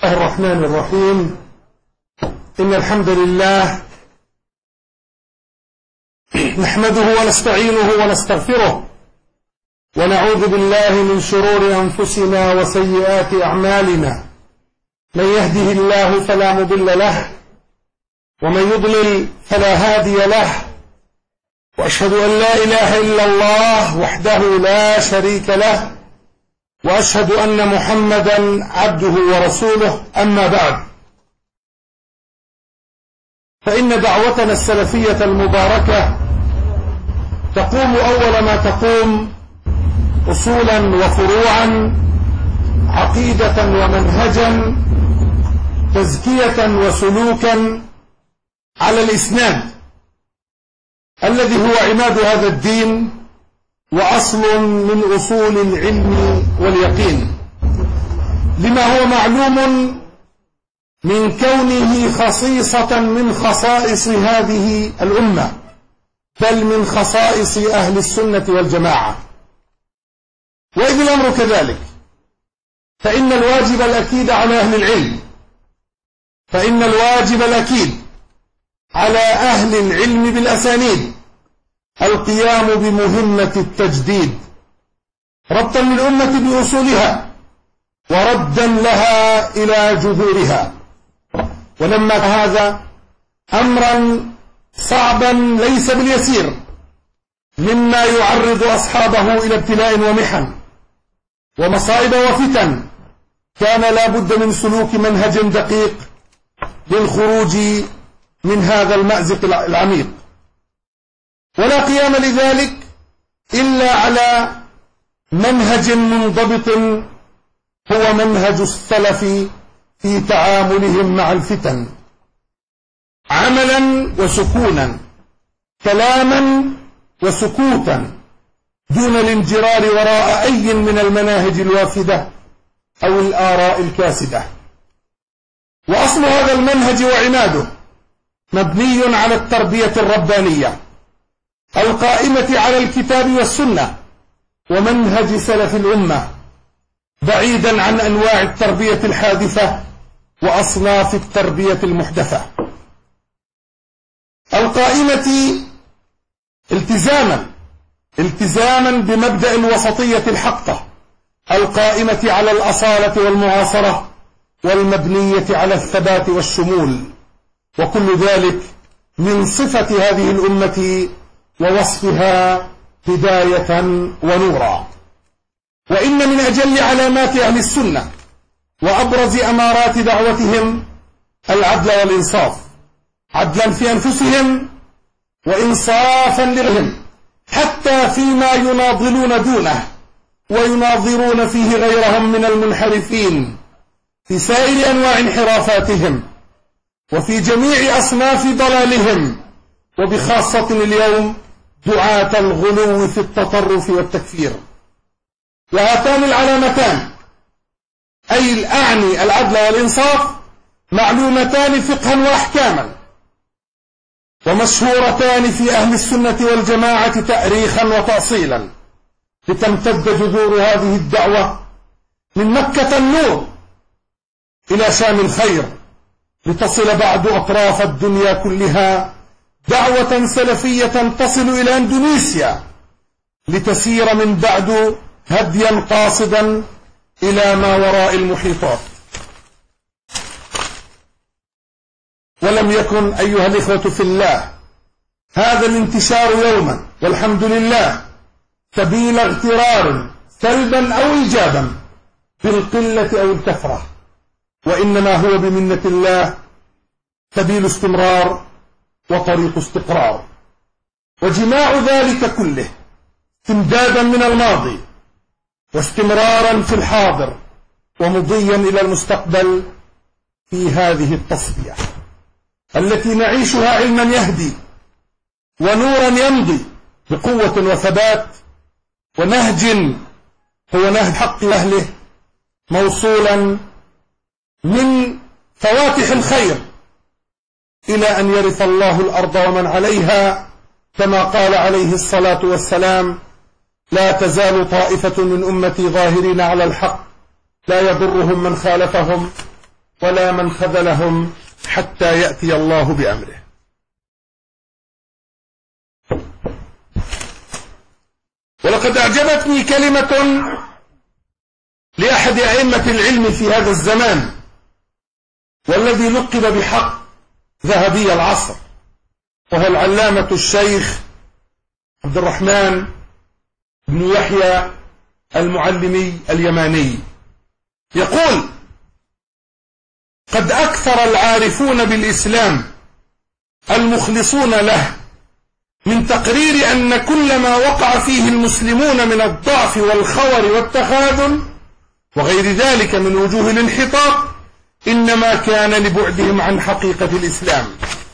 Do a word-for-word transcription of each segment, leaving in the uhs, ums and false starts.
الرحمن الرحيم. إن الحمد لله نحمده ونستعينه ونستغفره ونعوذ بالله من شرور أنفسنا وسيئات أعمالنا. من يهده الله فلا مضل له ومن يضلل فلا هادي له، وأشهد أن لا إله إلا الله وحده لا شريك له، وأشهد أن محمدا عبده ورسوله. أما بعد، فإن دعوتنا السلفية المباركة تقوم أول ما تقوم أصولا وفروعا، عقيدة ومنهجا، تزكية وسلوكا على الإسناد الذي هو عماد هذا الدين وأصل من أصول العلم واليقين، لما هو معلوم من كونه خصيصة من خصائص هذه الأمة، بل من خصائص أهل السنة والجماعة. وإذ الأمر كذلك، فإن الواجب الأكيد على أهل العلم فإن الواجب الأكيد على أهل العلم بالأسانيد القيام بمهمة التجديد، ربطا للأمة بأصولها وردا لها إلى جذورها. ولما هذا أمرا صعبا ليس باليسير، مما يعرض أصحابه إلى ابتلاء ومحن ومصائب وفتن، كان لا بد من سلوك منهج دقيق للخروج من هذا المأزق العميق. ولا قيام لذلك إلا على منهج منضبط هو منهج السلف في تعاملهم مع الفتن، عملا وسكونا، كلاما وسكوتا، دون الانجرار وراء أي من المناهج الوافدة أو الآراء الكاسدة. وأصل هذا المنهج وعماده مبني على التربية الربانية القائمة على الكتاب والسنة ومنهج سلف الأمة، بعيدا عن أنواع التربية الحادثة وأصناف التربية المحدثة، القائمة التزاما التزاما بمبدأ الوسطية الحقة، القائمة على الأصالة والمعاصرة، والمبنية على الثبات والشمول. وكل ذلك من صفة هذه الأمة ووصفها هداية ونورا. وإن من أجل علامات أهل السنة وأبرز أمارات دعوتهم العدل والإنصاف، عدلا في أنفسهم وإنصافا لغيرهم، حتى فيما يناضلون دونه ويناظرون فيه غيرهم من المنحرفين في سائر أنواع انحرافاتهم وفي جميع أصناف ضلالهم، وبخاصة اليوم دعاة الغلو في التطرف والتكفير. وهاتان العلامتان، أي الأعني العدل والإنصاف، معلومتان فقها وأحكاما، ومشهورتان في أهل السنة والجماعة تأريخا وتأصيلا، لتمتد جذور هذه الدعوة من مكة النور إلى شام الخير، لتصل بعد أطراف الدنيا كلها دعوة سلفية تصل إلى إندونيسيا، لتسير من بعد هديا قاصدا إلى ما وراء المحيطات. ولم يكن أيها الإخوة في الله هذا الانتشار يوما والحمد لله سبيل اغترار سلبا أو إيجابا بالقلة أو الكثرة، وإنما هو بمنة الله سبيل استمرار وطريق استقرار، وجماع ذلك كله امدادا من الماضي واستمرارا في الحاضر ومضيا إلى المستقبل في هذه التصفية التي نعيشها علما يهدي ونورا يمضي بقوة وثبات، ونهج هو نهج حق أهله، موصولا من فواتح الخير إلى أن يرث الله الأرض ومن عليها، كما قال عليه الصلاة والسلام: لا تزال طائفة من أمتي ظاهرين على الحق لا يضرهم من خالفهم ولا من خذلهم حتى يأتي الله بأمره. ولقد أعجبتني كلمة لأحد أئمة العلم في هذا الزمان، والذي لقب بحق ذهبي العصر، وهو العلامة الشيخ عبد الرحمن بن يحيى المعلمي اليماني، يقول: قد أكثر العارفون بالإسلام المخلصون له من تقرير أن كل ما وقع فيه المسلمون من الضعف والخور والتخاذل وغير ذلك من وجوه الانحطاط إنما كان لبعدهم عن حقيقة الإسلام.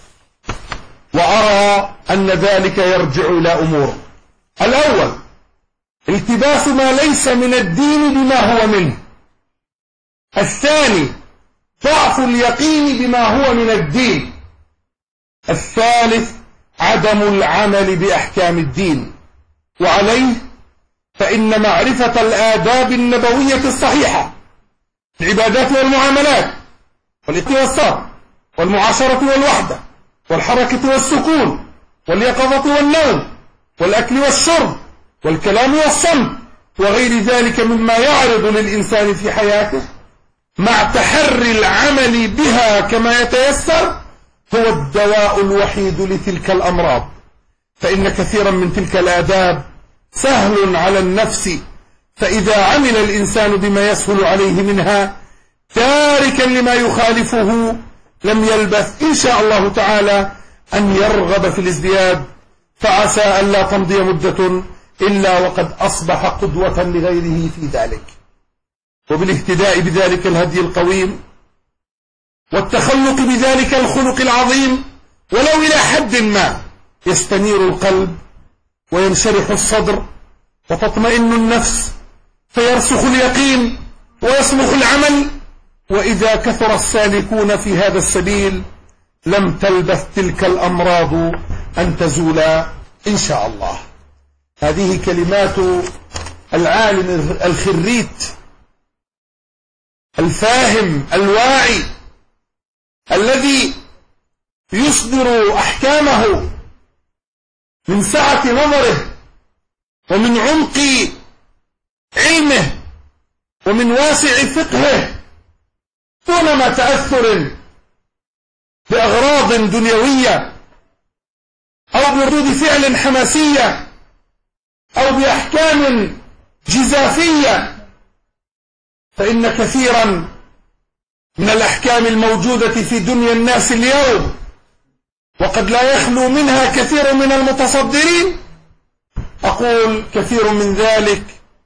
وأرى أن ذلك يرجع إلى أمور: الأول، التباس ما ليس من الدين بما هو منه. الثاني، ضعف اليقين بما هو من الدين. الثالث، عدم العمل بأحكام الدين. وعليه فإن معرفة الآداب النبوية الصحيحة، العبادات والمعاملات، والاتصال والمعاشرة والوحدة والحركة والسكون واليقظة والنوم والأكل والشرب والكلام والصمت وغير ذلك مما يعرض للإنسان في حياته، مع تحري العمل بها كما يتيسر، هو الدواء الوحيد لتلك الأمراض. فإن كثيرا من تلك الآداب سهل على النفس، فإذا عمل الإنسان بما يسهل عليه منها تاركا لما يخالفه لم يلبث إن شاء الله تعالى أن يرغب في الازدياد، فعسى أن لا تمضي مدة إلا وقد أصبح قدوة لغيره في ذلك. وبالاهتداء بذلك الهدي القويم والتخلق بذلك الخلق العظيم ولو إلى حد ما يستنير القلب وينشرح الصدر وتطمئن النفس فيرسخ اليقين ويصلح العمل. وإذا كثر السالكون في هذا السبيل لم تلبث تلك الأمراض أن تزول إن شاء الله. هذه كلمات العالم الخريت الفاهم الواعي الذي يصدر أحكامه من سعة نظره ومن عمق علمه ومن واسع فقهه، دون ما تأثر بأغراض دنيوية أو بردود فعل حماسية أو بأحكام جزافية. فإن كثيرا من الأحكام الموجودة في دنيا الناس اليوم، وقد لا يخلو منها كثير من المتصدرين، أقول كثير من ذلك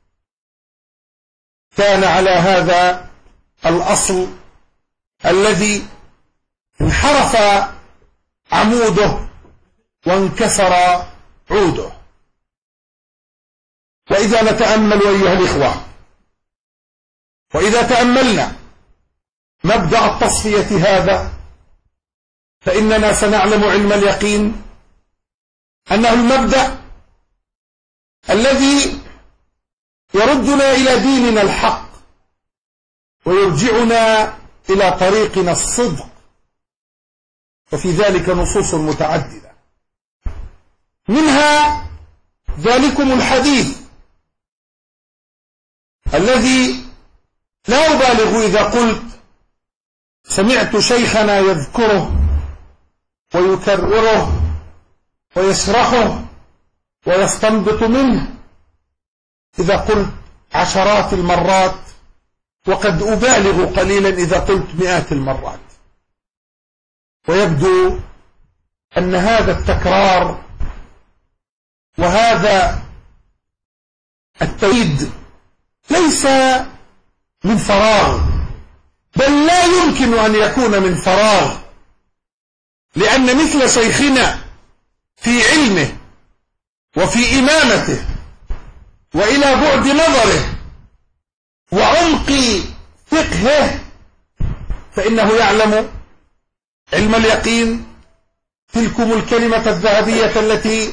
كان على هذا الأصل الذي انحرف عموده وانكسر عوده. وإذا نتأمل أيها الإخوة، وإذا تأملنا مبدأ التصفية هذا، فإننا سنعلم علم اليقين أنه المبدأ الذي يردنا إلى ديننا الحق ويرجعنا إلى طريقنا الصدق. وفي ذلك نصوص متعددة، منها ذلكم الحديث الذي لا أبالغ إذا قلت سمعت شيخنا يذكره ويكرره ويشرحه ويستنبط منه إذا قلت عشرات المرات، وقد أبالغ قليلا إذا قلت مئات المرات. ويبدو أن هذا التكرار وهذا التأييد ليس من فراغ، بل لا يمكن أن يكون من فراغ، لأن مثل شيخنا في علمه وفي إمامته وإلى بعد نظره وعمق فقهه، فإنه يعلم علم اليقين، تلكم الكلمة الذهبية التي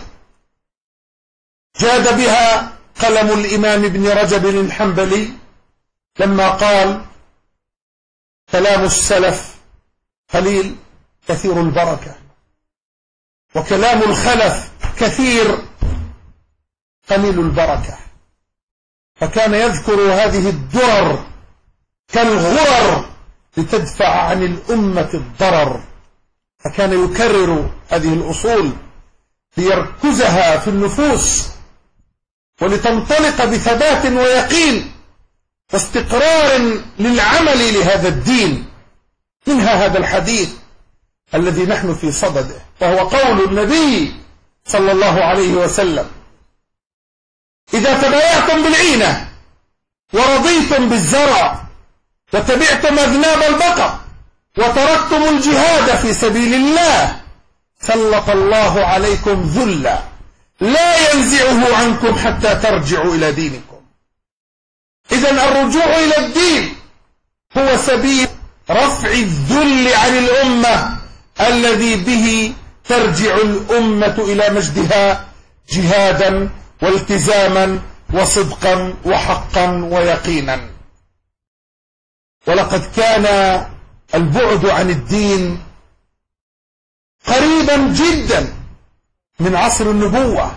جاد بها قلم الإمام ابن رجب الحنبلي لما قال: كلام السلف قليل كثير البركة، وكلام الخلف كثير قليل البركة. فكان يذكر هذه الدرر كالغرر لتدفع عن الأمة الضرر، فكان يكرر هذه الأصول ليركزها في النفوس ولتنطلق بثبات ويقين واستقرار للعمل لهذا الدين. منها هذا الحديث الذي نحن في صدده، وهو قول النبي صلى الله عليه وسلم: إذا تبايعتم بالعينة ورضيتم بالزرع وتبعتم أذناب البقر وتركتم الجهاد في سبيل الله سلط الله عليكم ذلا لا ينزعه عنكم حتى ترجعوا إلى دينكم. إذن الرجوع إلى الدين هو سبيل رفع الذل عن الأمة الذي به ترجع الأمة إلى مجدها جهادا والتزاما وصدقا وحقا ويقينا. ولقد كان البعد عن الدين قريبا جدا من عصر النبوة،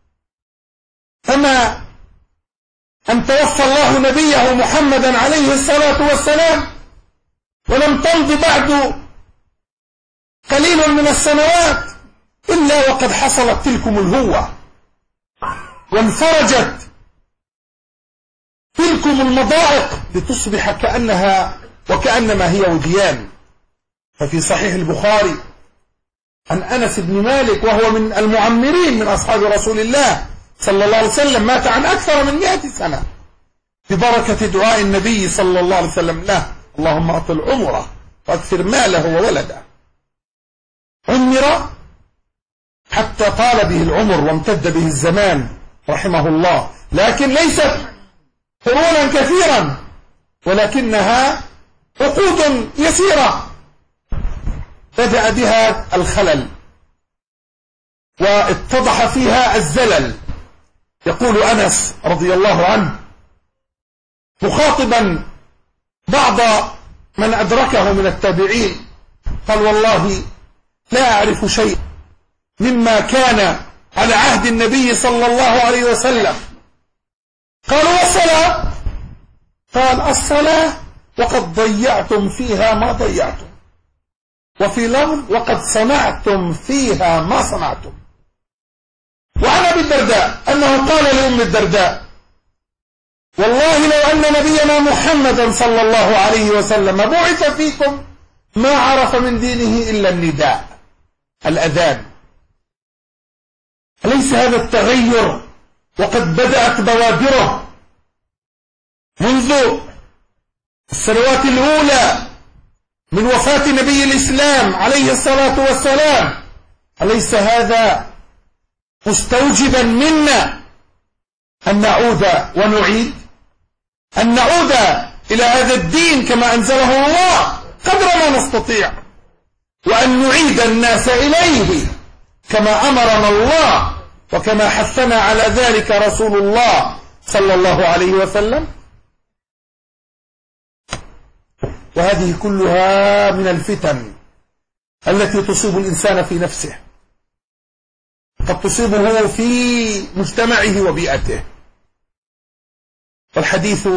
فما أن توفى الله نبيه محمدا عليه الصلاة والسلام ولم تمض بعد قليل من السنوات إلا وقد حصلت تلكم الهوة وانفرجت تلكم المضائق لتصبح كأنها وكأنما هي وديان. ففي صحيح البخاري عن أنس بن مالك وهو من المعمرين من أصحاب رسول الله صلى الله عليه وسلم، مات عن أكثر من مئة سنة ببركة دعاء النبي صلى الله عليه وسلم له: اللهم أطل عمره واكثر ماله وولده. عمر حتى طال به العمر وامتد به الزمان رحمه الله، لكن ليست قرونا كثيرا ولكنها عقود يسيرة بدأ بها الخلل واتضح فيها الزلل. يقول أنس رضي الله عنه مخاطبا بعض من أدركه من التابعين، قال: والله لا أعرف شيء مما كان على عهد النبي صلى الله عليه وسلم. قالوا: والصلاة؟ قال: الصلاة وقد ضيعتم فيها ما ضيعتم، وفي لفظ وقد صنعتم فيها ما صنعتم. وعن أبي الدرداء أنه قال لأم الدرداء: والله لو أن نبينا محمدا صلى الله عليه وسلم بعث فيكم ما عرف من دينه إلا النداء، الأذان. أليس هذا التغير وقد بدأت بوادره منذ السنوات الأولى من وفاة نبي الإسلام عليه الصلاة والسلام؟ أليس هذا مستوجبا منا أن نعود ونعيد أن نعود إلى هذا الدين كما أنزله الله قدر ما نستطيع، وأن نعيد الناس إليه كما أمرنا الله وكما حثنا على ذلك رسول الله صلى الله عليه وسلم؟ وهذه كلها من الفتن التي تصيب الإنسان في نفسه، قد تصيبه في مجتمعه وبيئته. والحديث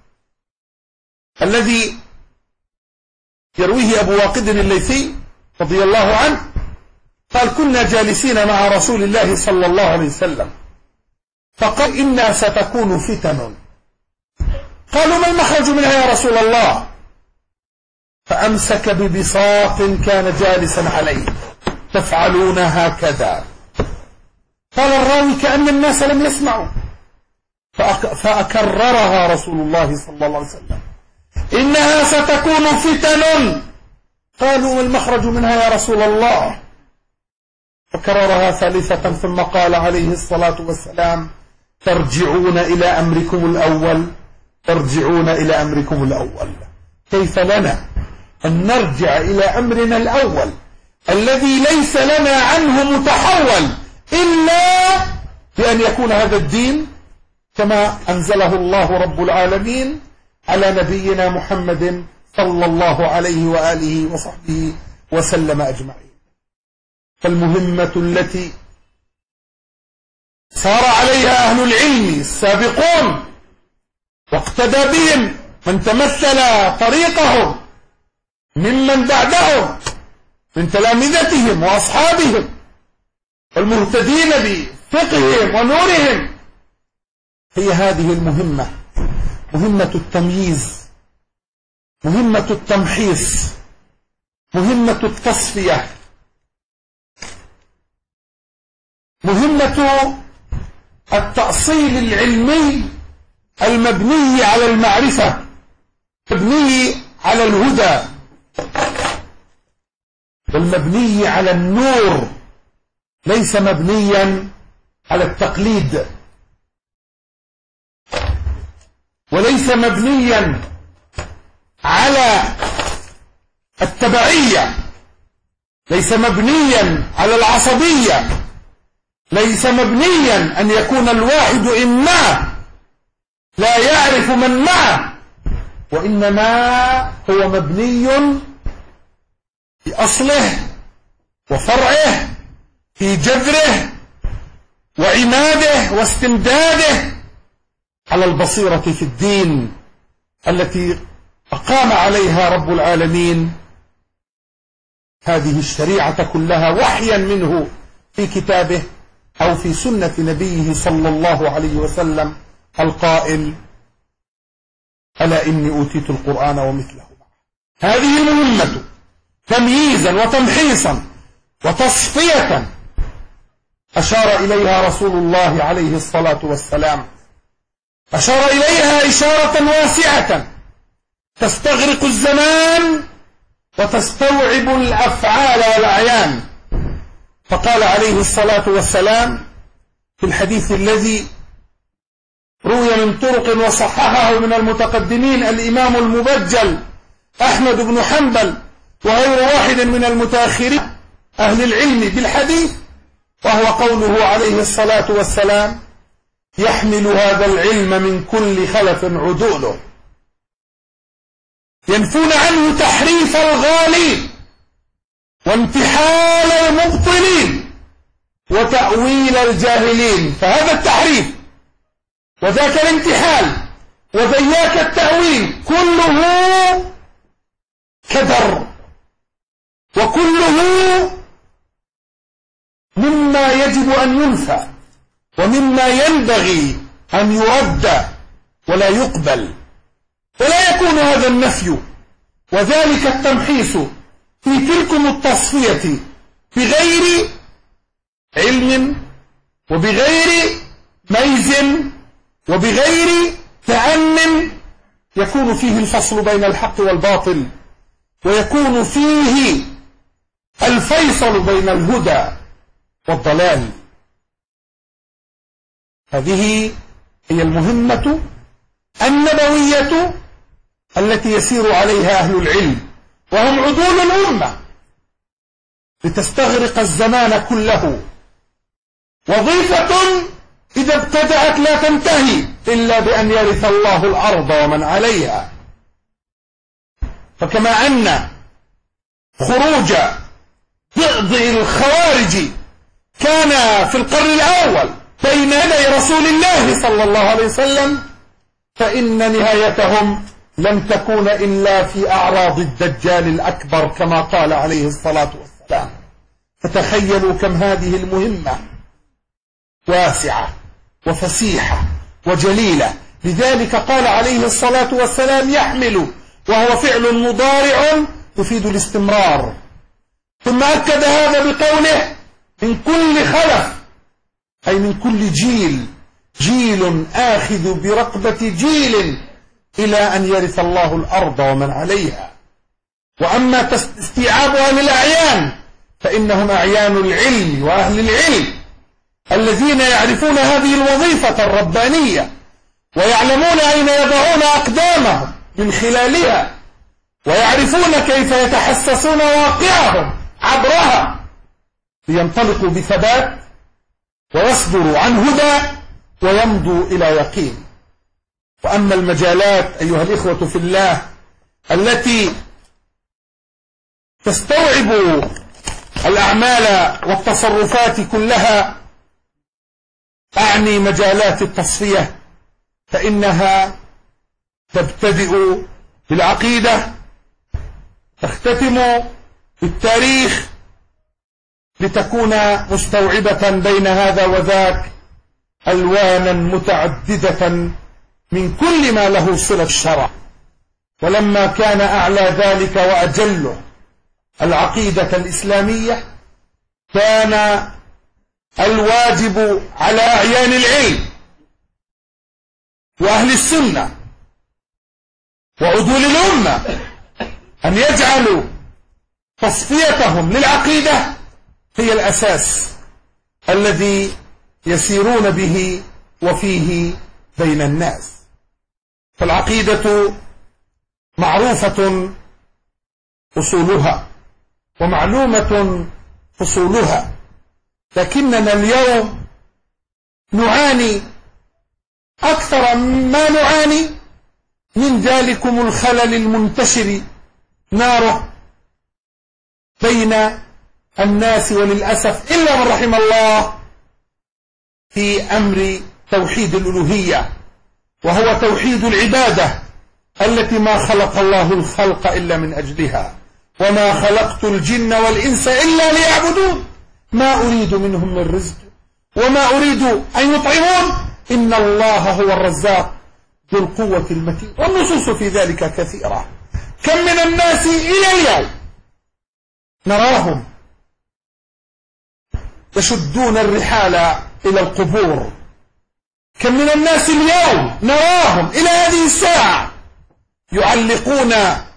الذي يرويه أبو واقد الليثي رضي الله عنه قال: كنا جالسين مع رسول الله صلى الله عليه وسلم فقال: إنا ستكون فتن. قالوا: ما المخرج منها يا رسول الله؟ فأمسك ببساط كان جالسا عليه: تفعلون هكذا. قال الراوي: كأن الناس لم يسمعوا، فأكررها رسول الله صلى الله عليه وسلم: إنها ستكون فتن. قالوا: ما المخرج منها يا رسول الله؟ فكررها ثالثة ثم قال عليه الصلاة والسلام: ترجعون إلى أمركم الأول، ترجعون إلى أمركم الأول. كيف لنا أن نرجع إلى أمرنا الأول الذي ليس لنا عنه متحول إلا بأن يكون هذا الدين كما أنزله الله رب العالمين على نبينا محمد صلى الله عليه وآله وصحبه وسلم أجمعين. فالمهمة التي سار عليها أهل العلم السابقون واقتدى بهم من تمثل طريقهم ممن بعدهم من تلامذتهم وأصحابهم والمهتدين بفقههم ونورهم، هي هذه المهمة، مهمة التمييز، مهمة التمحيص، مهمة التصفية، مهمة التأصيل العلمي المبني على المعرفة، المبني على الهدى، والمبني على النور، ليس مبنيا على التقليد، وليس مبنيا على التبعية، ليس مبنيا على العصبية، ليس مبنيا أن يكون الواحد إما لا يعرف من معه، وإنما هو مبني في أصله وفرعه، في جذره وعماده واستمداده على البصيرة في الدين التي أقام عليها رب العالمين هذه الشريعة كلها وحيا منه في كتابه أو في سنة نبيه صلى الله عليه وسلم القائل: ألا إني أوتيت القرآن ومثله معه. هذه المهمة تمييزا وتمحيصا وتصفية أشار إليها رسول الله عليه الصلاة والسلام، أشار إليها إشارة واسعة تستغرق الزمان وتستوعب الأفعال والأعيان. فقال عليه الصلاة والسلام في الحديث الذي روي من طرق وصححه من المتقدمين الإمام المبجل أحمد بن حنبل وغير واحد من المتأخرين أهل العلم بالحديث، وهو قوله عليه الصلاة والسلام: يحمل هذا العلم من كل خلف عدوله، ينفون عنه تحريف الغالين وانتحال المبطلين وتأويل الجاهلين. فهذا التحريف وذاك الانتحال وذياك التأويل كله كدر، وكله مما يجب أن ينفى ومما ينبغي أن يرد ولا يقبل. ولا يكون هذا النفي وذلك التمحيص في تلكم التصفية بغير علم وبغير ميز وبغير تأمن، يكون فيه الفصل بين الحق والباطل، ويكون فيه الفيصل بين الهدى والضلال. هذه هي المهمة النبوية التي يسير عليها أهل العلم، وهم عدول الأمة، لتستغرق الزمان كله. وظيفة إذا ابتدأت لا تنتهي إلا بأن يرث الله الأرض ومن عليها. فكما أن خروج ضئضئ الخوارج كان في القرن الأول بين يدي رسول الله صلى الله عليه وسلم، فإن نهايتهم لم تكون إلا في أعراض الدجال الأكبر كما قال عليه الصلاة والسلام. فتخيلوا كم هذه المهمة واسعة وفسيحة وجليلة. لذلك قال عليه الصلاة والسلام: يحمل، وهو فعل مضارع يفيد الاستمرار. ثم أكد هذا بقوله: من كل خلف، أي من كل جيل، جيل آخذ برقبة جيل إلى أن يرث الله الأرض ومن عليها. وأما استيعابها للأعيان فإنهم أعيان العلم وأهل العلم الذين يعرفون هذه الوظيفة الربانية، ويعلمون أين يضعون أقدامهم من خلالها، ويعرفون كيف يتحسسون واقعهم عبرها لينطلقوا بثبات ويصدروا عن هدى ويمضوا إلى يقين. وأما المجالات أيها الإخوة في الله التي تستوعب الأعمال والتصرفات كلها، أعني مجالات التصفية، فإنها تبتدئ بالعقيدة، تختتم بالتاريخ، لتكون مستوعبة بين هذا وذاك ألوانا متعددة من كل ما له صلة الشرع. ولما كان أعلى ذلك وأجله العقيدة الإسلامية، كان الواجب على أعيان العلم وأهل السنة وعدول الأمة أن يجعلوا تصفيتهم للعقيدة هي الأساس الذي يسيرون به وفيه بين الناس. فالعقيدة معروفة أصولها ومعلومة فصولها، لكننا اليوم نعاني أكثر ما نعاني من ذلكم الخلل المنتشر ناره بين الناس، وللأسف إلا من رحم الله، في أمر توحيد الألوهية، وهو توحيد العبادة التي ما خلق الله الخلق إلا من أجلها، وما خلقت الجن والإنس إلا ليعبدون ما أريد منهم من رزق وما أريد أن يطعمون إن الله هو الرزاق ذو القوة المتين. والنصوص في ذلك كثيرة. كم من الناس إلى اليوم نراهم يشدون الرحال إلى القبور، كم من الناس اليوم نراهم إلى هذه الساعة يعلقون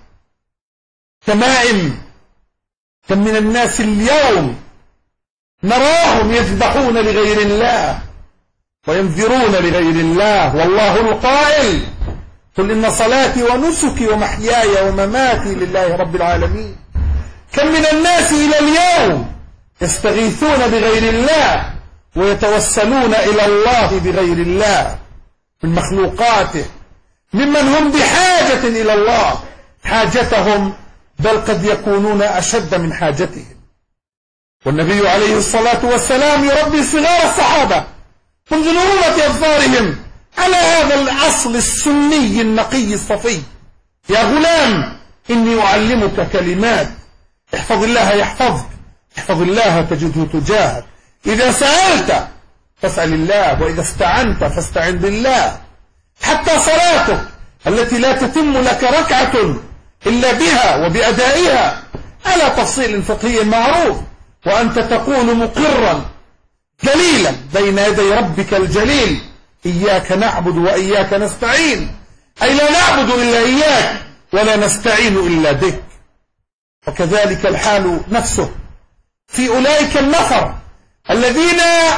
تمائم، كم من الناس اليوم نراهم يذبحون لغير الله وينذرون لغير الله، والله القائل قل إن صلاتي ونسكي ومحياي ومماتي لله رب العالمين. كم من الناس إلى اليوم يستغيثون بغير الله ويتوسلون إلى الله بغير الله من مخلوقاته، ممن هم بحاجة إلى الله حاجتهم بل قد يكونون أشد من حاجتهم. والنبي عليه الصلاة والسلام يربي صغار الصحابة منذ نعومة أظفارهم على هذا الأصل السني النقي الصفي: يا غلام إني أعلمك كلمات، احفظ الله يحفظك، احفظ الله تجده تجاهك، إذا سألت فاسأل الله، وإذا استعنت فاستعن بالله. حتى صلاتك التي لا تتم لك ركعة إلا بها وبأدائها على تفصيل فقهي معروف، وأنت تقول مقرا جليلا بين يدي ربك الجليل: إياك نعبد وإياك نستعين، أي لا نعبد إلا إياك ولا نستعين إلا بك. وكذلك الحال نفسه في أولئك النفر الذين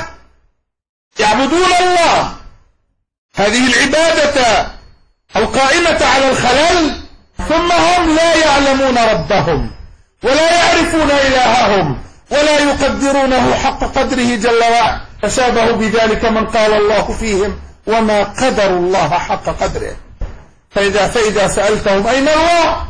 يعبدون الله هذه العبادة القائمة على الخلل، ثم هم لا يعلمون ربهم ولا يعرفون إلههم ولا يقدرونه حق قدره جل وعلا، فشابه بذلك من قال الله فيهم: وما قدر الله حق قدره. فإذا, فإذا سألتهم أين الله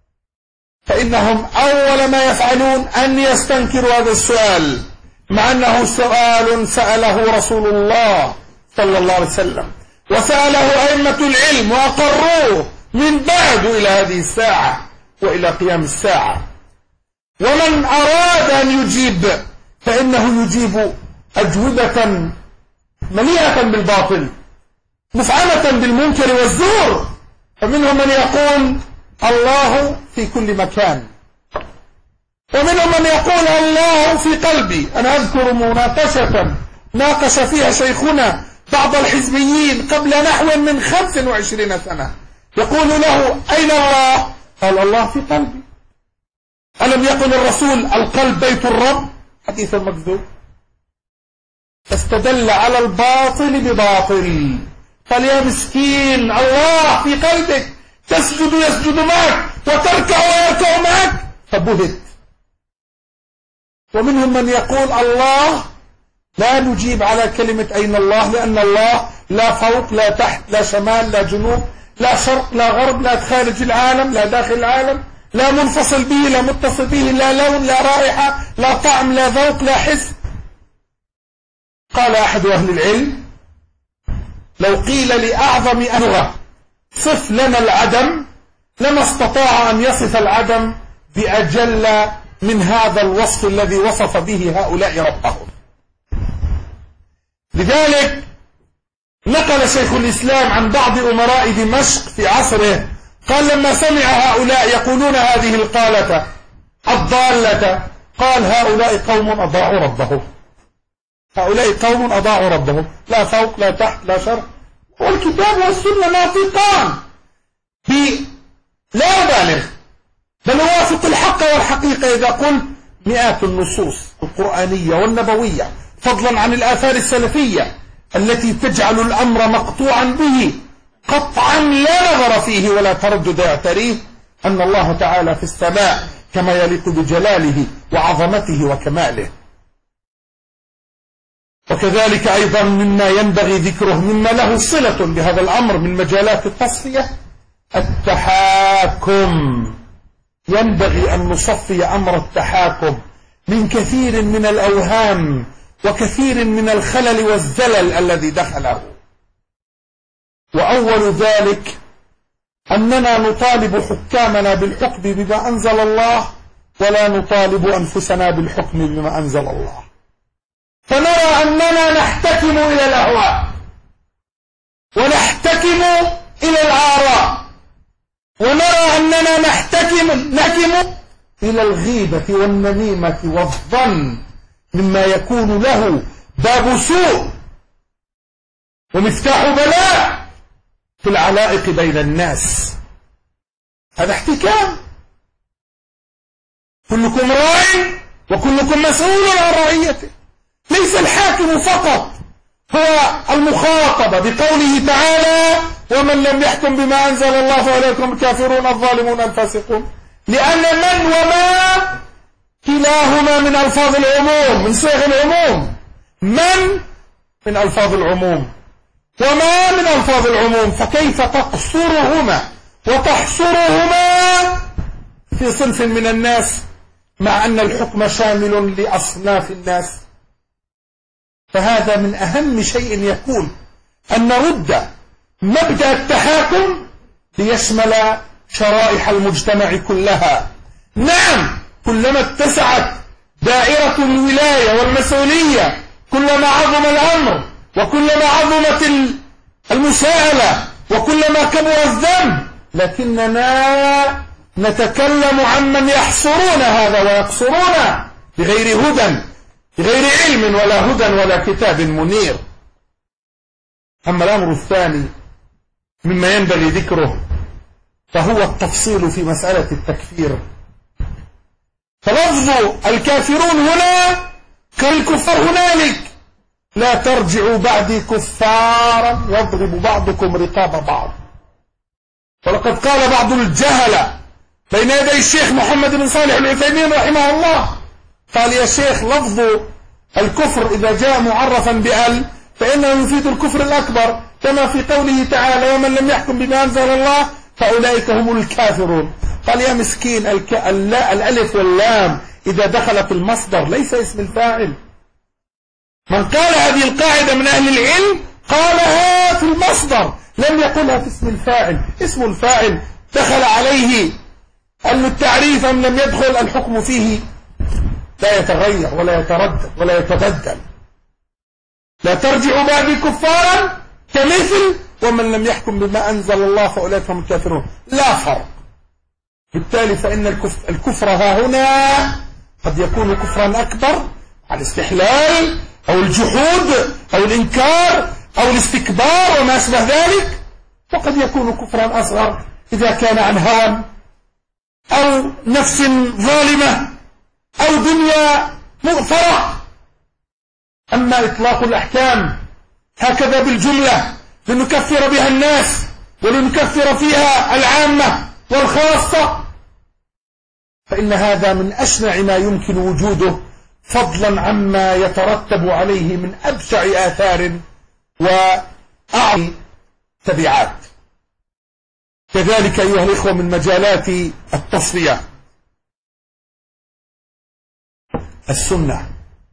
فإنهم أول ما يفعلون أن يستنكروا هذا السؤال، مع أنه سؤال سأله رسول الله صلى الله عليه وسلم وسأله أئمة العلم وأقروه من بعد إلى هذه الساعة وإلى قيام الساعة. ومن أراد أن يجيب فإنه يجيب أجوبة مليئة بالباطل مفعمة بالمنكر والزور. فمنهم من يقول الله في كل مكان، ومنهم من يقول الله في قلبي. أنا أذكر مناقشة ناقش فيها شيخنا بعض الحزبيين قبل نحو من خمس وعشرين سنة، يقول له: أين الله؟ قال: الله في قلبي. ألم يقل الرسول: القلب بيت الرب؟ حديث مكذوب. فاستدل على الباطل بباطل. قال: يا مسكين، الله في قلبك، تسجد يسجد معك وتركع ويركع معك، فبهت. ومنهم من يقول الله لا نجيب على كلمة أين الله، لأن الله لا فوق لا تحت لا شمال لا جنوب لا شرق لا غرب، لا خارج العالم لا داخل العالم، لا منفصل به لا متصل به، لا لون لا رائحة لا طعم لا ذوق لا حس. قال أحد أهل العلم: لو قيل لأعظم اللغة صف لنا العدم لما استطاع أن يصف العدم بأجل من هذا الوصف الذي وصف به هؤلاء ربهم. لذلك نقل شيخ الإسلام عن بعض أمراء دمشق في عصره، قال لما سمع هؤلاء يقولون هذه القالة الضالة، قال: هؤلاء قوم أضاعوا ربهم، هؤلاء قوم أضاعوا ربهم، لا فوق لا تحت لا شرق، والكتاب والسنة ناطقان لا أبالغ، بل أوافق الحق والحقيقة إذا قلت مئات النصوص القرآنية والنبوية، فضلا عن الآثار السلفية التي تجعل الأمر مقطوعا به قطعا لا نظر فيه ولا تردد يعتريه، أن الله تعالى في السماء كما يليق بجلاله وعظمته وكماله. وكذلك أيضا مما ينبغي ذكره مما له صلة بهذا الأمر من مجالات التصفية التحاكم. ينبغي أن نصفي أمر التحاكم من كثير من الأوهام وكثير من الخلل والزلل الذي دخله. وأول ذلك أننا نطالب حكامنا بالحكم بما أنزل الله ولا نطالب أنفسنا بالحكم بما أنزل الله، فنرى أننا نحتكم إلى الأهواء ونحتكم إلى الآراء، ونرى أننا نحتكم نحكم إلى الغيبة والنميمة والظن مما يكون له باب سوء ومفتاح بلاء في العلائق بين الناس. هذا احتكام. كلكم راع وكلكم مسؤول عن رعيته. ليس الحاكم فقط هو المخاطب بقوله تعالى: ومن لم يحكم بما أنزل الله فأولئك هم الكافرون الظالمون الفاسقون، لأن من وما كلاهما من ألفاظ العموم، من صيغ العموم. من من ألفاظ العموم وما من ألفاظ العموم، فكيف تقصرهما وتحصرهما في صنف من الناس مع أن الحكم شامل لأصناف الناس؟ فهذا من أهم شيء يكون أن نرد مبدأ التحاكم ليشمل شرائح المجتمع كلها. نعم، كلما اتسعت دائرة الولاية والمسؤولية كلما عظم الأمر وكلما عظمت المساءلة وكلما كبر الذنب، لكننا نتكلم عن من يحصرون هذا ويقصرون بغير هدى بغير علم ولا هدى ولا كتاب منير. أما الأمر الثاني مما ينبغي ذكره فهو التفصيل في مسألة التكفير. فلفظ الكافرون هنا كالكفار هنالك: لا ترجعوا بعدي كفارا يضرب بعضكم رقاب بعض. ولقد قال بعض الجهلة بين يدي الشيخ محمد بن صالح العثيمين رحمه الله، قال: يا شيخ، لفظ الكفر إذا جاء معرفا بأل فإنه يفيد الكفر الأكبر، كما في قوله تعالى: ومن لم يحكم بما أنزل الله فأولئك هم الكافرون. قال: يا مسكين، الك... الألف واللام إذا دخلت المصدر ليس اسم الفاعل. من قال هذه القاعدة من أهل العلم قالها في المصدر، لم يقلها في اسم الفاعل. اسم الفاعل دخل عليه التعريف أم لم يدخل، الحكم فيه لا يتغير ولا يتردد ولا يتبدل. لا ترجعوا بعدي كفارا كمثل ومن لم يحكم بما أنزل الله فأولئك هم الكافرون، لا فرق. بالتالي فإن الكفر, الكفر ها هنا قد يكون كفرا أكبر على الاستحلال أو الجحود أو الإنكار أو الاستكبار وما أشبه ذلك، وقد يكون كفرا أصغر إذا كان عن هوى أو نفس ظالمة أو دنيا مغفرة. أما إطلاق الأحكام هكذا بالجملة لنكفر بها الناس ولنكفر فيها العامة والخاصة، فإن هذا من أشنع ما يمكن وجوده، فضلا عما يترتب عليه من أبشع آثار وأعظم تبعات. كذلك أيها الإخوة من مجالات التصفية السنة.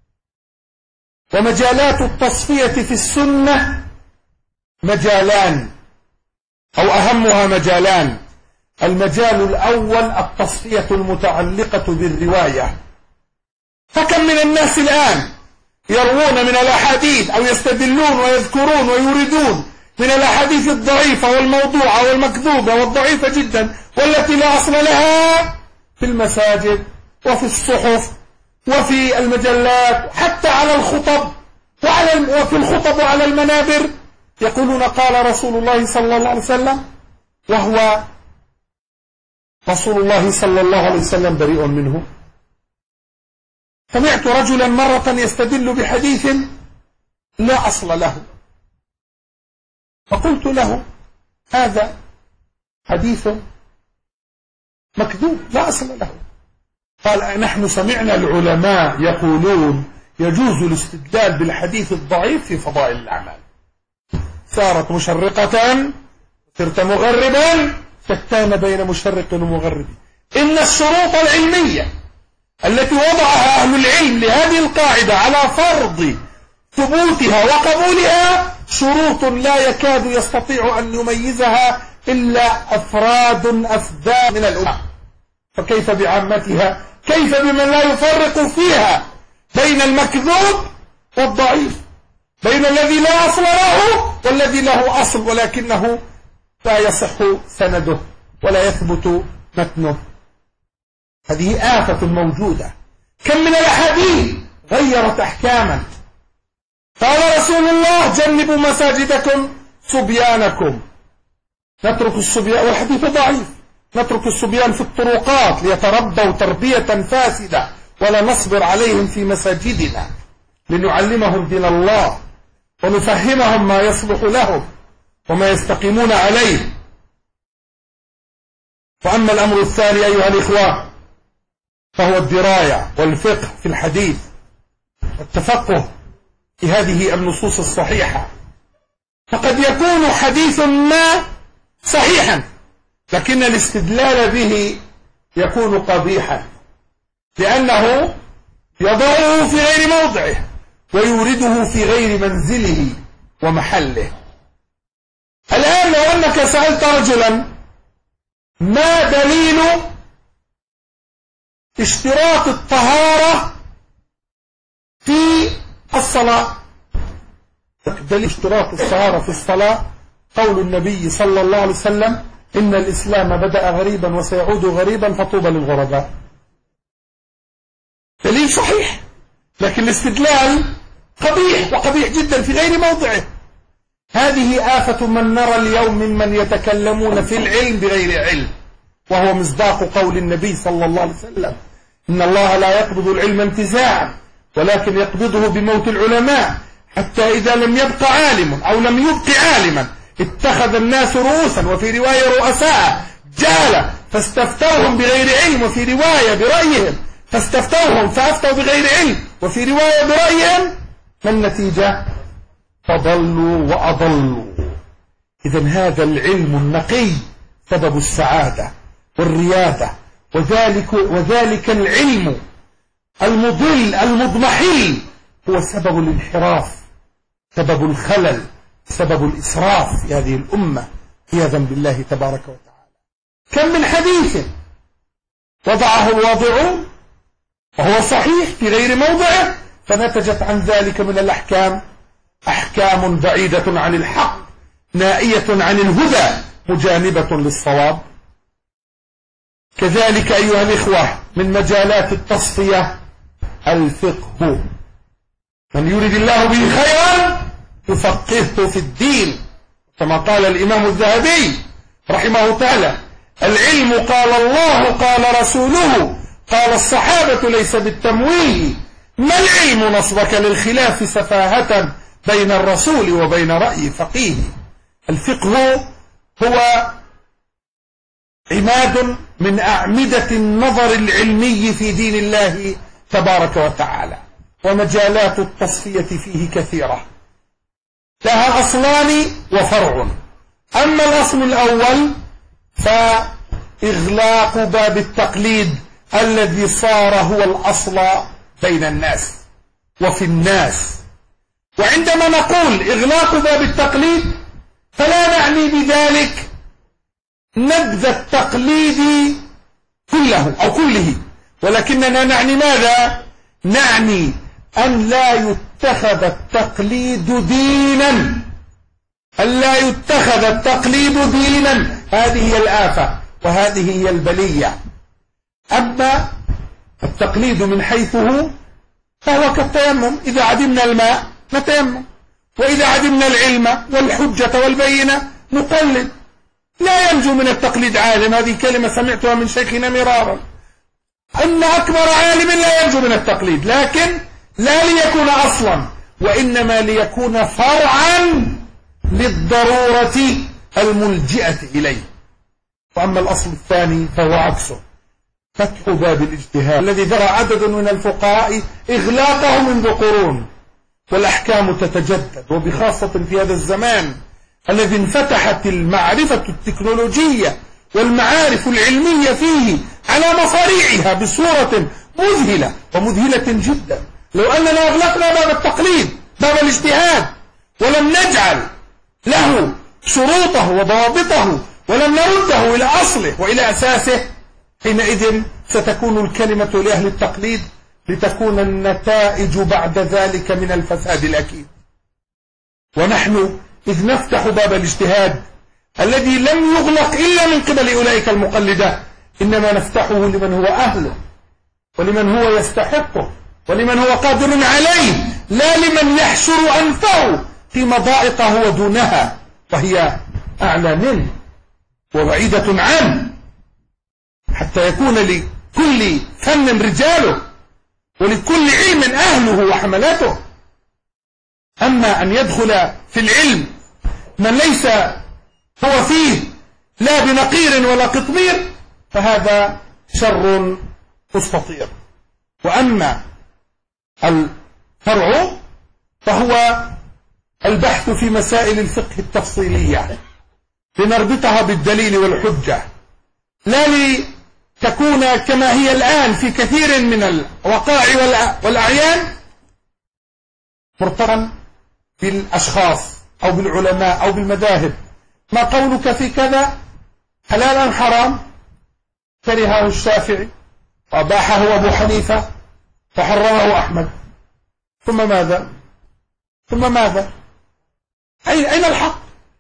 ومجالات التصفية في السنة مجالان أو أهمها مجالان. المجال الأول التصفية المتعلقة بالرواية، فكم من الناس الآن يروون من الأحاديث أو يستدلون ويذكرون ويريدون من الأحاديث الضعيفة والموضوعة والمكذوبة والضعيفة جدا والتي لا أصل لها في المساجد وفي الصحف وفي المجلات حتى على الخطب وعلى وفي الخطب وعلى المنابر يقولون قال رسول الله صلى الله عليه وسلم، وهو رسول الله صلى الله عليه وسلم بريء منه. سمعت رجلا مرة يستدل بحديث لا أصل له، فقلت له هذا حديث مكذوب لا أصل له. قال نحن سمعنا العلماء يقولون يجوز الاستدلال بالحديث الضعيف في فضائل الأعمال. صارت مشرقة صرت مغربا، شتان بين مشرق ومغرب. إن الشروط العلمية التي وضعها أهل العلم لهذه القاعدة على فرض ثبوتها وقبولها شروط لا يكاد يستطيع أن يميزها إلا أفراد أفذاذ من الأمة، فكيف بعامتها؟ كيف بمن لا يفرق فيها بين المكذوب والضعيف، بين الذي لا أصل له والذي له أصل ولكنه لا يصح سنده ولا يثبت متنه؟ هذه آفة موجودة. كم من الأحاديث غيرت أحكاما. قال رسول الله جنبوا مساجدكم صبيانكم، نترك الصبيان، والحديث ضعيف، نترك الصبيان في الطرقات ليتربوا تربية فاسدة ولا نصبر عليهم في مساجدنا لنعلمهم دين الله ونفهمهم ما يصلح لهم وما يستقيمون عليه. وأما الأمر الثاني أيها الإخوة فهو الدراية والفقه في الحديث والتفقه في هذه النصوص الصحيحة. فقد يكون حديث ما صحيحا لكن الاستدلال به يكون قبيحا لأنه يضعه في غير موضعه ويورده في غير منزله ومحله. الآن لو أنك سألت رجلا ما دليل اشتراط الطهارة في الصلاة، دليل اشتراط الطهارة في الصلاة قول النبي صلى الله عليه وسلم إن الإسلام بدأ غريبا وسيعود غريبا فطوبى للغرباء. دليل صحيح لكن الاستدلال قبيح وقبيح جدا في غير موضعه. هذه آفة من نرى اليوم ممن يتكلمون في العلم بغير علم، وهو مصداق قول النبي صلى الله عليه وسلم إن الله لا يقبض العلم انتزاعا ولكن يقبضه بموت العلماء حتى إذا لم يبق عالم أو لم يبق عالما اتخذ الناس رؤوسا وفي رواية رؤساء جهلا فاستفتوهم بغير علم وفي رواية برأيهم فاستفتوهم فأفتوا بغير علم وفي رواية برأيهم. ما النتيجة؟ فضلوا وأضلوا. إذن هذا العلم النقي سبب السعادة والريادة، وذلك, وذلك العلم المضل المضمحل هو سبب الانحراف، سبب الخلل، سبب الإسراف في هذه الأمة عياذا بالله تبارك وتعالى. كم من حديث وضعه الواضعون وهو صحيح في غير موضعه فنتجت عن ذلك من الأحكام أحكام بعيدة عن الحق نائية عن الهدى مجانبة للصواب. كذلك أيها الإخوة من مجالات التصفية الفقه، من يريد الله به خيرا يفقهه في الدين كما قال الإمام الذهبي رحمه تعالى العلم قال الله قال رسوله قال الصحابة ليس بالتمويه، ما العلم نصبك للخلاف سفاهة بين الرسول وبين رأي فقيه. الفقه هو عماد من أعمدة النظر العلمي في دين الله تبارك وتعالى، ومجالات التصفية فيه كثيرة لها أصلان وفرع. أما الأصل الأول فإغلاق باب التقليد الذي صار هو الأصل بين الناس وفي الناس. وعندما نقول إغلاق باب التقليد فلا نعني بذلك نبذ التقليد كله أو كله، ولكننا نعني ماذا؟ نعني أن لا يتخذ التقليد دينا، أن لا يتخذ التقليد دينا. هذه هي الآفة وهذه هي البلية. أما التقليد من حيثه فهو كالتيمم، إذا عدمنا الماء نتيمم، وإذا عدمنا العلم والحجة والبينة نقلد. لا ينجو من التقليد عالم، هذه كلمة سمعتها من شيخنا مرارا، أن أكبر عالم لا ينجو من التقليد، لكن لا ليكون أصلا، وإنما ليكون فرعا للضرورة الملجئة إليه. وأما الأصل الثاني فهو عكسه، فتح باب الاجتهاد الذي ذرى عدد من الفقهاء إغلاقه منذ قرون، والأحكام تتجدد، وبخاصة في هذا الزمان الذي انفتحت المعرفة التكنولوجية والمعارف العلمية فيه على مصاريعها بصورة مذهلة ومذهلة جدا. لو أننا أغلقنا باب التقليد، باب الاجتهاد، ولم نجعل له شروطه وضوابطه، ولم نرده إلى أصله وإلى أساسه، حينئذ ستكون الكلمة لأهل التقليد لتكون النتائج بعد ذلك من الفساد الأكيد. ونحن إذ نفتح باب الاجتهاد الذي لم يغلق إلا من قبل أولئك المقلدة، إنما نفتحه لمن هو أهله ولمن هو يستحقه ولمن هو قادر عليه، لا لمن يحشر أنفه في مضائق هو دونها وهي أعلى منه وبعيدة عنه، حتى يكون لكل فن رجاله ولكل علم أهله وحملته. أما أن يدخل في العلم من ليس هو فيه لا بنقير ولا قطمير فهذا شر مستطير. وأما الفرع فهو البحث في مسائل الفقه التفصيلية لنربطها بالدليل والحجة، لا لتكون كما هي الآن في كثير من الوقائع والأعيان مرتبطا بالأشخاص أو بالعلماء أو بالمذاهب. ما قولك في كذا حلال أم حرام؟ كرهه الشافعي وأباحه أبو حنيفة فحرمه أحمد، ثم ماذا؟ ثم ماذا؟ أين الحق؟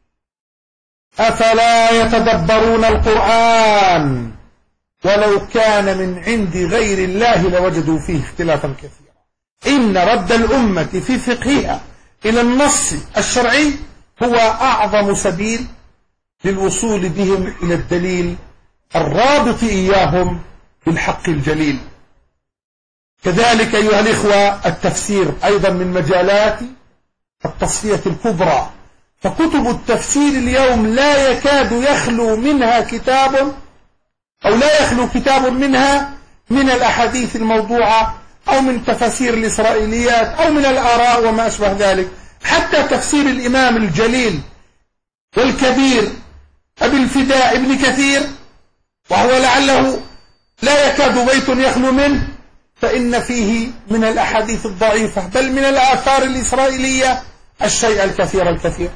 أفلا يتدبرون القرآن ولو كان من عند غير الله لوجدوا فيه اختلافا كثيرا. إن رد الأمة في فقهها إلى النص الشرعي هو أعظم سبيل للوصول بهم إلى الدليل الرابط إياهم بالحق الجليل. كذلك أيها الإخوة التفسير أيضا من مجالات التصفية الكبرى، فكتب التفسير اليوم لا يكاد يخلو منها كتاب أو لا يخلو كتاب منها من الأحاديث الموضوعة أو من تفاسير الإسرائيليات أو من الآراء وما أشبه ذلك. حتى تفسير الإمام الجليل والكبير أبي الفداء ابن كثير، وهو لعله لا يكاد بيت يخلو منه، فإن فيه من الأحاديث الضعيفة بل من الآثار الإسرائيلية الشيء الكثير الكثير.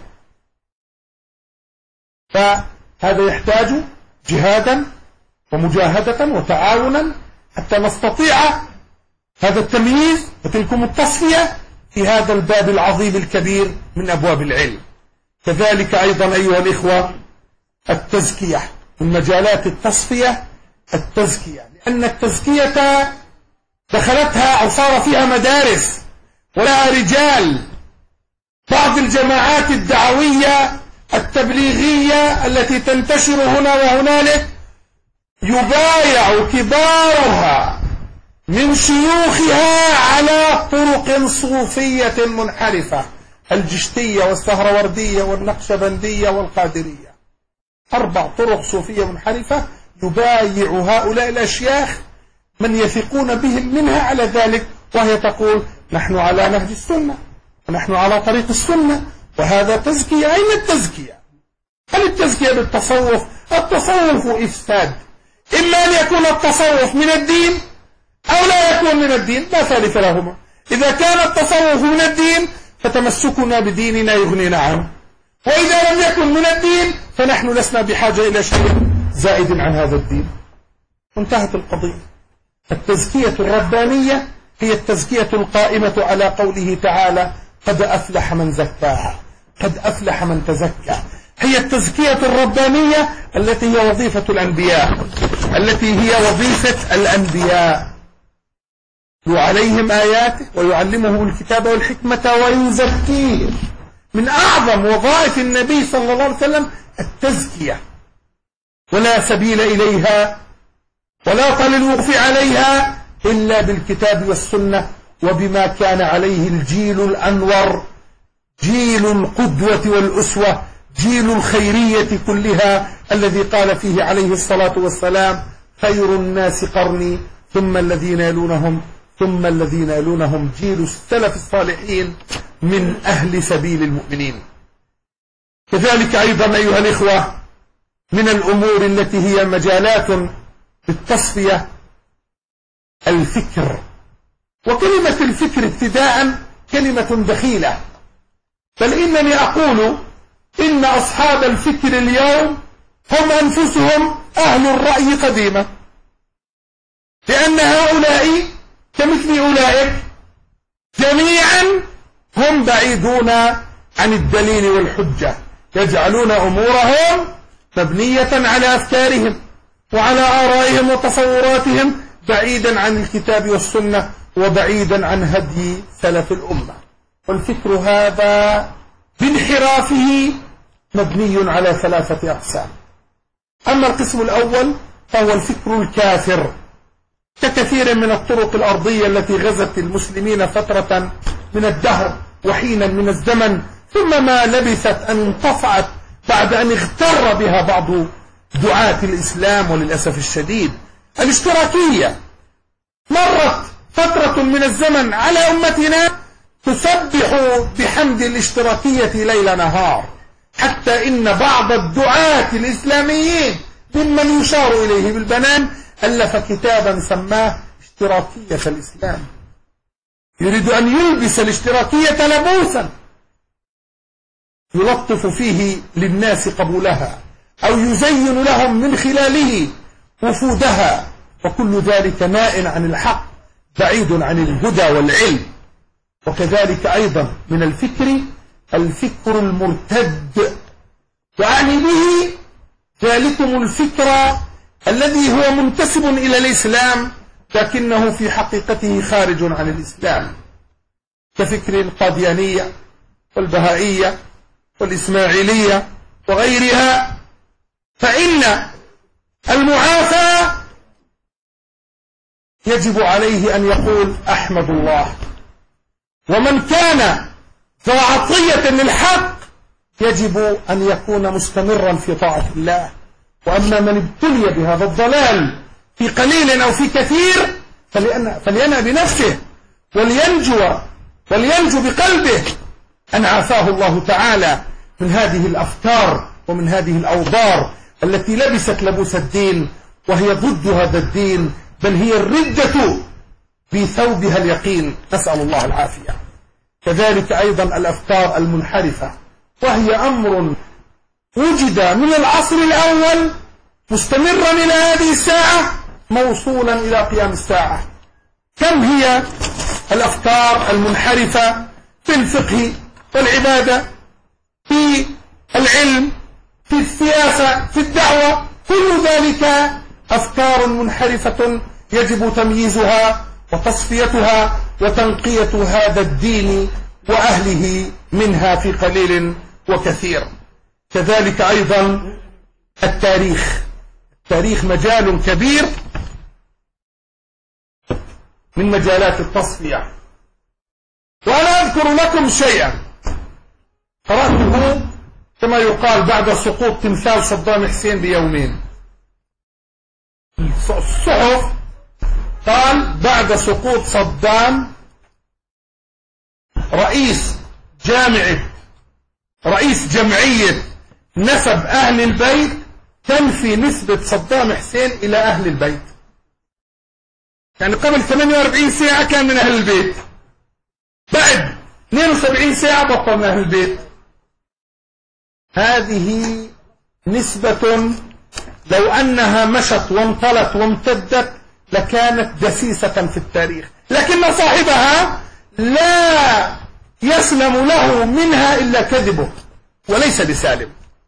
فهذا يحتاج جهادا ومجاهدة وتعاونا حتى نستطيع هذا التمييز وتلكم التصفية في هذا الباب العظيم الكبير من أبواب العلم. كذلك أيضا أيها الإخوة التزكية من مجالات التصفية، التزكية، لأن التزكية دخلتها أو صار فيها مدارس ولها رجال. بعض الجماعات الدعوية التبليغية التي تنتشر هنا وهنالك يبايع كبارها من شيوخها على طرق صوفية منحرفة، الجشتية والسهروردية والنقشبندية والقادرية، أربع طرق صوفية منحرفة يبايع هؤلاء الأشياخ من يثقون بهم منها على ذلك، وهي تقول نحن على نهج السنة ونحن على طريق السنة، وهذا تزكية. أين التزكية؟ هل التزكية بالتصوف التصوف إفساد، إما أن يكون التصوف من الدين أو لا يكون من الدين، لا ثالث لهما. إذا كان التصوف من الدين فتمسكنا بديننا يغنينا عنه، وإذا لم يكن من الدين فنحن لسنا بحاجة إلى شيء زائد عن هذا الدين. انتهت القضية. التزكية الربانية هي التزكية القائمة على قوله تعالى: قد أفلح من زكاها، قد أفلح من تزكى. هي التزكية الربانية التي هي وظيفة الأنبياء، التي هي وظيفة الأنبياء. وعليهم آياته ويعلمهم الكتاب والحكمة ويزكيهم. من أعظم وظائف النبي صلى الله عليه وسلم التزكية، ولا سبيل إليها ولا طريق الوقوف عليها إلا بالكتاب والسنة، وبما كان عليه الجيل الأنور، جيل القدوة والأسوة، جيل الخيرية كلها، الذي قال فيه عليه الصلاة والسلام: خير الناس قرني ثم الذين يلونهم ثم الذين يلونهم، جيل السلف الصالحين من أهل سبيل المؤمنين. كذلك أيضا أيها الإخوة من الأمور التي هي مجالات للتصفية الفكر. وكلمة الفكر ابتداء كلمة دخيلة، بل إنني أقول إن أصحاب الفكر اليوم هم أنفسهم أهل الرأي قديما، لأن هؤلاء كمثل أولئك جميعا هم بعيدون عن الدليل والحجة، يجعلون أمورهم مبنية على أفكارهم وعلى آرائهم وتصوراتهم، بعيدا عن الكتاب والسنة وبعيدا عن هدي سلف الأمة. والفكر هذا بانحرافه مبني على ثلاثة أقسام. أما القسم الأول فهو الفكر الكافر، ككثير من الطرق الأرضية التي غزت المسلمين فترة من الدهر وحينا من الزمن، ثم ما لبثت أن انطفأت بعد أن اغتر بها بعض دعاة الإسلام. وللأسف الشديد الاشتراكية مرت فترة من الزمن على أمتنا تسبح بحمد الاشتراكية ليل نهار، حتى إن بعض الدعاة الإسلاميين ممن يشار إليه بالبنان ألف كتابا سماه اشتراكية الإسلام، يريد أن يلبس الاشتراكية لبوسا يلطف فيه للناس قبولها، أو يزين لهم من خلاله وفودها، وكل ذلك نائل عن الحق بعيد عن الهدى والعلم. وكذلك أيضا من الفكر الفكر المرتد، وأعني به ذلكم الفكر الذي هو منتسب إلى الإسلام لكنه في حقيقته خارج عن الإسلام، كفكر القاديانية والبهائية والإسماعيلية وغيرها. فإن المعافى يجب عليه أن يقول أحمد الله، ومن كان ذا عطية للحق يجب أن يكون مستمرا في طاعة الله. وأما من ابتلي بهذا الضلال في قليل أو في كثير فلينأ بنفسه ولينجو ولينجو بقلبه أن عافاه الله تعالى من هذه الأفكار ومن هذه الأوضار التي لبست لبوس الدين، وهي ضد هذا الدين، بل هي الردة في ثوبها اليقين، نسأل الله العافية. كذلك أيضا الأفكار المنحرفة، وهي أمر وجد من العصر الأول مستمرا إلى هذه الساعة موصولا إلى قيام الساعة. كم هي الأفكار المنحرفة في الفقه والعبادة، في العلم، في السياسة، في الدعوة، كل ذلك أفكار منحرفة يجب تمييزها وتصفيتها وتنقية هذا الدين وأهله منها في قليل وكثير. كذلك أيضا التاريخ، التاريخ مجال كبير من مجالات التصفية. وأنا أذكر لكم شيئا قرأته كما يقال بعد سقوط تمثال صدام حسين بيومين. الصحف قال بعد سقوط صدام رئيس جامعة رئيس جمعية نسب أهل البيت تنفي نسبة صدام حسين إلى أهل البيت. يعني قبل ثمانية وأربعين ساعة كان من أهل البيت، بعد اثنين وسبعين ساعة بطل من أهل البيت. هذه نسبة لو أنها مشت وانطلت وامتدت لكانت دسيسة في التاريخ، لكن صاحبها لا يسلم له منها إلا كذبه وليس بسالم.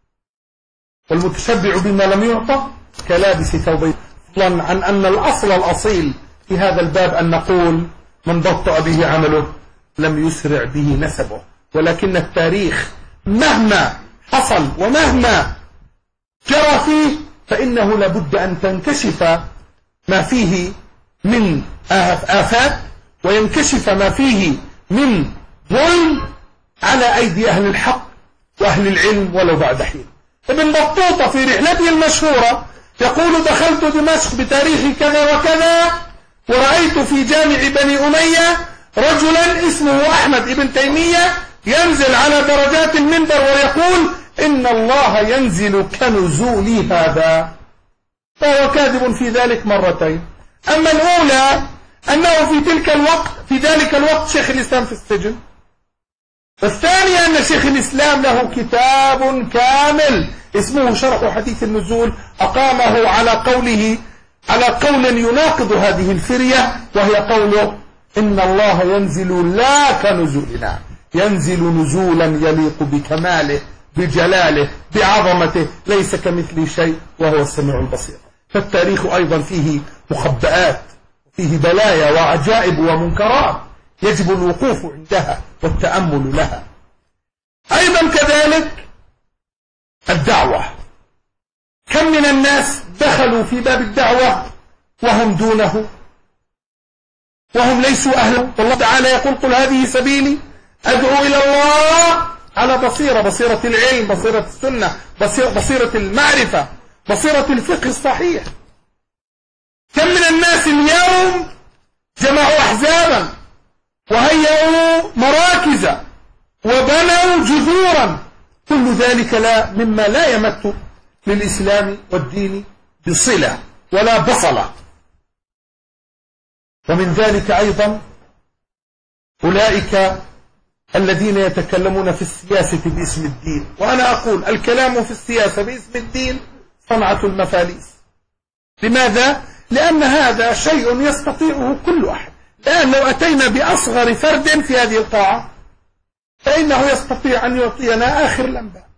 والمتشبع بما لم يعطى كلابس ثوبين، فضلا عن أن الأصل الأصيل في هذا الباب أن نقول من بطأ به عمله لم يسرع به نسبه. ولكن التاريخ مهما حصل ومهما جرى فيه فإنه لابد أن تنكشف ما فيه من آفات وينكشف ما فيه من ظلم على أيدي أهل الحق وأهل العلم ولو بعد حين. ابن بطوطة في رحلته المشهورة يقول: دخلت دمشق بتاريخ كذا وكذا ورأيت في جامع بني أمية رجلا اسمه أحمد ابن تيمية ينزل على درجات المنبر ويقول: إن الله ينزل كنزولي هذا. فهو كاذب في ذلك مرتين. أما الأولى أنه في تلك الوقت في ذلك الوقت شيخ الإسلام في السجن، والثانية أن شيخ الإسلام له كتاب كامل اسمه شرح حديث النزول أقامه على قوله على قول يناقض هذه الفرية، وهي قوله: إن الله ينزل لا كنزولنا، ينزل نزولا يليق بكماله بجلاله بعظمته، ليس كمثله شيء وهو السميع البصير. فالتاريخ أيضا فيه مخبآت، فيه بلايا وعجائب ومنكرات يجب الوقوف عندها والتأمل لها. أيضا كذلك الدعوة، كم من الناس دخلوا في باب الدعوة وهم دونه وهم ليسوا أهله. والله تعالى يقول: قل هذه سبيلي أدعو إلى الله على بصيرة، بصيرة العلم، بصيرة السنة، بصيرة, بصيرة المعرفة، بصيرة الفقه الصحيح. كم من الناس اليوم جمعوا أحزابا وهيئوا مراكز وبنوا جذورا، كل ذلك لا مما لا يمت للإسلام والدين بصلة ولا بصلة. ومن ذلك أيضا أولئك الذين يتكلمون في السياسة باسم الدين. وأنا أقول: الكلام في السياسة باسم الدين صنعة المفاليس. لماذا؟ لأن هذا شيء يستطيعه كل أحد. الآن لو أتينا بأصغر فرد في هذه القاعة فإنه يستطيع أن يعطينا آخر الأنباء،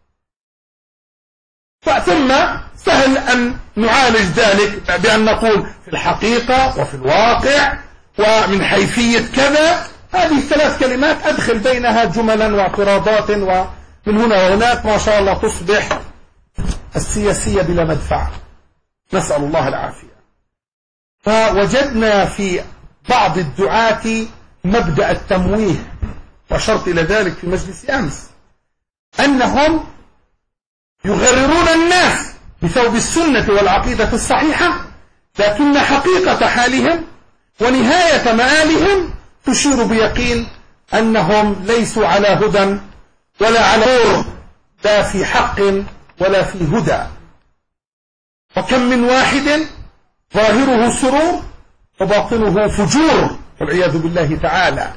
ثم سهل أن نعالج ذلك بأن نقول في الحقيقة وفي الواقع ومن حيثية كذا. هذه الثلاث كلمات أدخل بينها جملا واعتراضات ومن هنا وهناك ما شاء الله تصبح السياسية بلا مدفع، نسأل الله العافية. فوجدنا في بعض الدعاة مبدأ التمويه، وأشرت إلى ذلك في مجلس أمس، أنهم يغررون الناس بثوب السنة والعقيدة الصحيحة، لكن حقيقة حالهم ونهاية مآلهم تشير بيقين أنهم ليسوا على هدى ولا على نور، لا في حق ولا في هدى. وكم من واحد ظاهره سرور وباطنه فجور والعياذ بالله تعالى.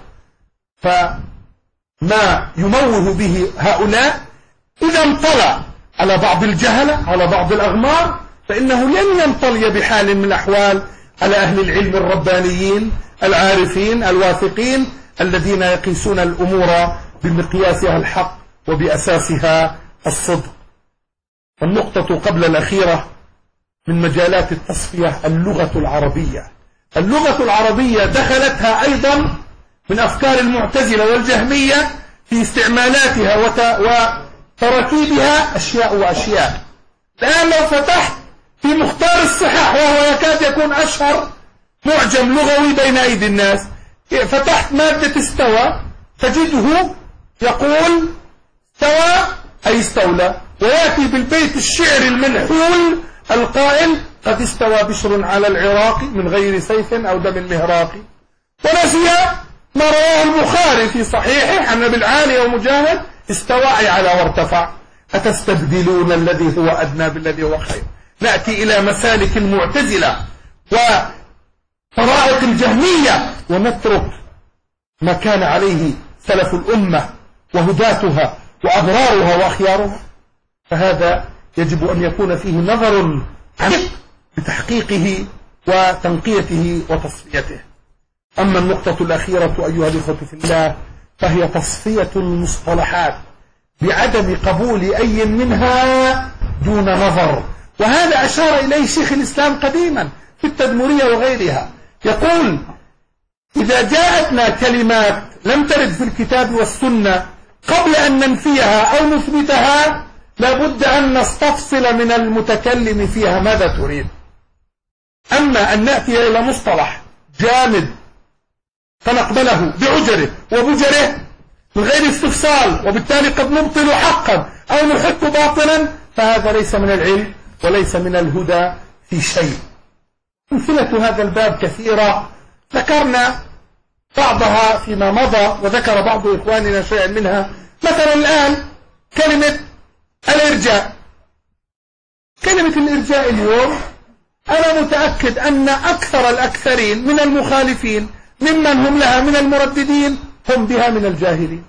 فما يموه به هؤلاء إذا انطلع على بعض الجهلة على بعض الأغمار فإنه لن ينطلي بحال من الأحوال على أهل العلم الربانيين العارفين الواثقين الذين يقيسون الأمور بمقياسها الحق وبأساسها الصدق. النقطة قبل الأخيرة من مجالات التصفية اللغة العربية. اللغة العربية دخلتها أيضا من أفكار المعتزلة والجهمية في استعمالاتها وتركيبها أشياء وأشياء. الآن لو فتحت في مختار الصحاح وهو يكاد يكون أشهر معجم لغوي بين أيدي الناس، فتحت مادة استوى تجده يقول استوى أي استولى، ويأتي بالبيت الشعري المنحول القائل قد استوى بشر على العراق من غير سيف أو دم مهراق. ونسي ما رواه البخاري في صحيحه عن ابي العالي ومجاهد استوى على وارتفع. أتستبدلون الذي هو أدنى بالذي هو خير. نأتي إلى مسالك المعتزلة وطرائق الجهمية ونترك ما كان عليه سلف الأمة وهداتها وأبرارها وأخيارها، فهذا يجب أن يكون فيه نظر عميق بتحقيقه وتنقيته وتصفيته. أما النقطة الأخيرة أيها الإخوة في الله فهي تصفية المصطلحات بعدم قبول أي منها دون نظر، وهذا أشار إليه شيخ الإسلام قديما في التدمرية وغيرها، يقول إذا جاءتنا كلمات لم ترد في الكتاب والسنة قبل أن ننفيها أو نثبتها لابد أن نستفصل من المتكلم فيها ماذا تريد. أما أن نأتي إلى مصطلح جامد فنقبله بعجره وبجره من غير استفصال وبالتالي قد نبطل حقا أو نحق باطلا، فهذا ليس من العلم وليس من الهدى في شيء. أمثلة هذا الباب كثيرة، ذكرنا بعضها فيما مضى وذكر بعض إخواننا شيئا منها. مثلا الآن كلمة الإرجاء، كلمة الإرجاء اليوم أنا متأكد أن أكثر الأكثرين من المخالفين ممن هم لها من المرددين هم بها من الجاهلين.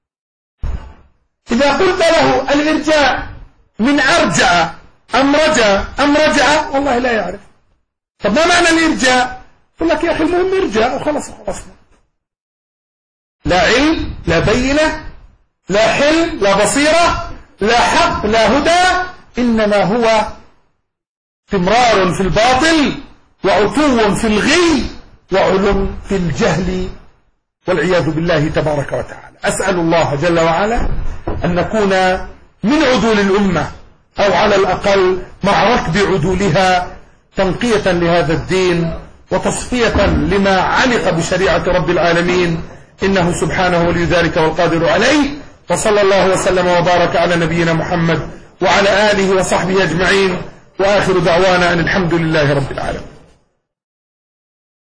إذا قلت له الإرجاء من أرجع أم رجع أم رجع والله لا يعرف. طب ما معنى الإرجاء؟ يقول لك يا أخي المهم إرجاء وخلص خلصنا. لا علم لا بينة لا حلم لا بصيرة لا حق لا هدى، إنما هو استمرار في الباطل وعتو في الغي وعلم في الجهل والعياذ بالله تبارك وتعالى. أسأل الله جل وعلا أن نكون من عدول الأمة أو على الأقل مع ركب عدولها تنقية لهذا الدين وتصفية لما علق بشريعة رب العالمين، إنه سبحانه ولي ذلك والقادر عليه. وصلى الله وسلم وبارك على نبينا محمد وعلى آله وصحبه أجمعين، وآخر دعوانا أن الحمد لله رب العالمين.